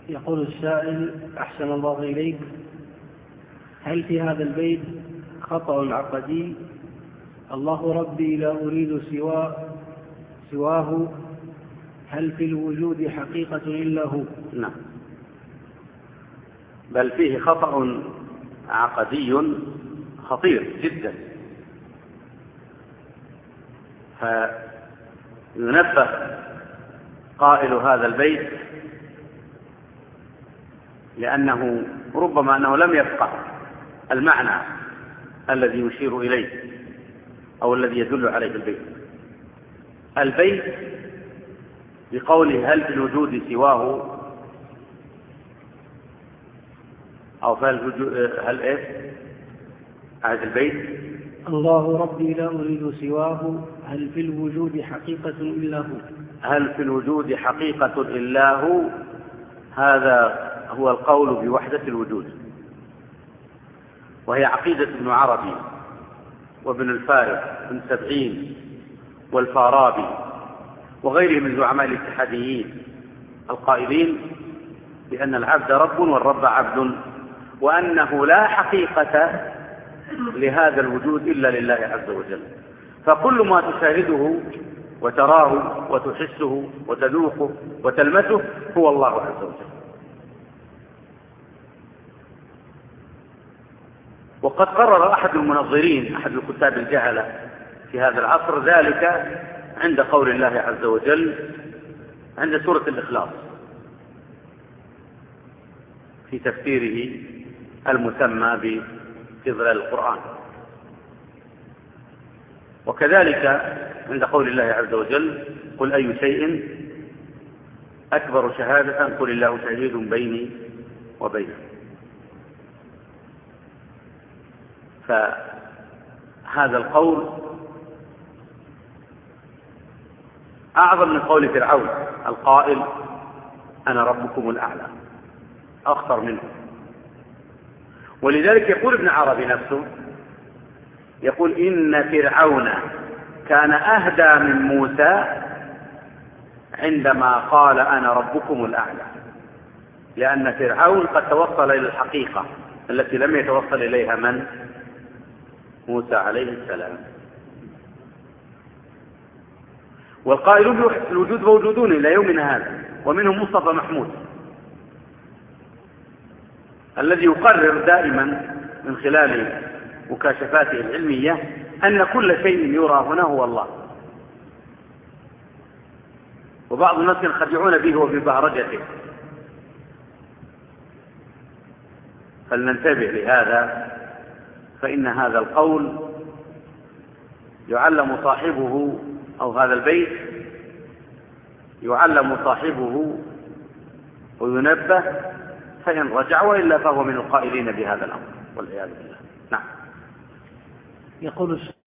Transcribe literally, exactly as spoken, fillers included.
يقول السائل أحسن الله إليك، هل في هذا البيت خطأ عقدي؟ الله ربي لا أريد سوى سواه، هل في الوجود حقيقة إلا هو؟ نعم، بل فيه خطأ عقدي خطير جدا، فينبه قائل هذا البيت لأنه ربما أنه لم يفقه المعنى الذي يشير إليه أو الذي يدل عليه البيت. البيت بقوله هل في الوجود سواه أو هل إيه هذا البيت الله ربي لا أريد سواه، هل في الوجود حقيقة إلا هو. هل في الوجود حقيقة إلا هو، هذا هو القول بوحدة الوجود، وهي عقيدة ابن عربي وابن الفارس بن سبعين والفارابي وغيرهم من زعماء الاتحاديين القائلين بأن العبد رب والرب عبد، وأنه لا حقيقة لهذا الوجود إلا لله عز وجل، فكل ما تشاهده وتراه وتحسه وتذوقه وتلمسه هو الله عز وجل. وقد قرر أحد المنظرين أحد الكتاب الجهلة في هذا العصر ذلك عند قول الله عز وجل عند سورة الإخلاص في تفسيره المسمى بإضلال القرآن، وكذلك عند قول الله عز وجل قل أي شيء أكبر شهادة قل الله شهيد بيني وبينكم. فهذا القول أعظم من قول فرعون القائل أنا ربكم الأعلى، أخطر منه. ولذلك يقول ابن عربي نفسه يقول إن فرعون كان أهدى من موسى عندما قال أنا ربكم الأعلى، لأن فرعون قد توصل إلى الحقيقة التي لم يتوصل إليها من؟ موسى عليه السلام. والقائلون بوحدة الوجود موجودون إلى يومنا هذا، ومنهم مصطفى محمود الذي يقرر دائما من خلال مكاشفاته العلمية أن كل شيء يرى هنا هو الله، وبعض الناس ينخدعون به وببهرجته، فلننتبه لهذا، فإن هذا القول يعلم صاحبه أو هذا البيت يعلم صاحبه وينبه فإن رجع، وإلا فهو من القائلين بهذا الأمر والعياذ بالله. نعم. يقول